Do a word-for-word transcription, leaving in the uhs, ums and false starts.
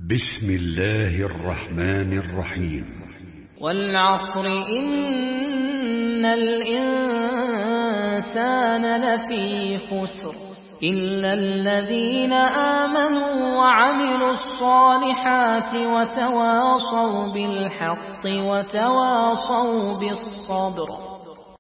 بسم الله الرحمن الرحيم. والعصر إن الإنسان لفي خسر إلا الذين آمنوا وعملوا الصالحات وتواصوا بالحق وتواصوا بالصبر.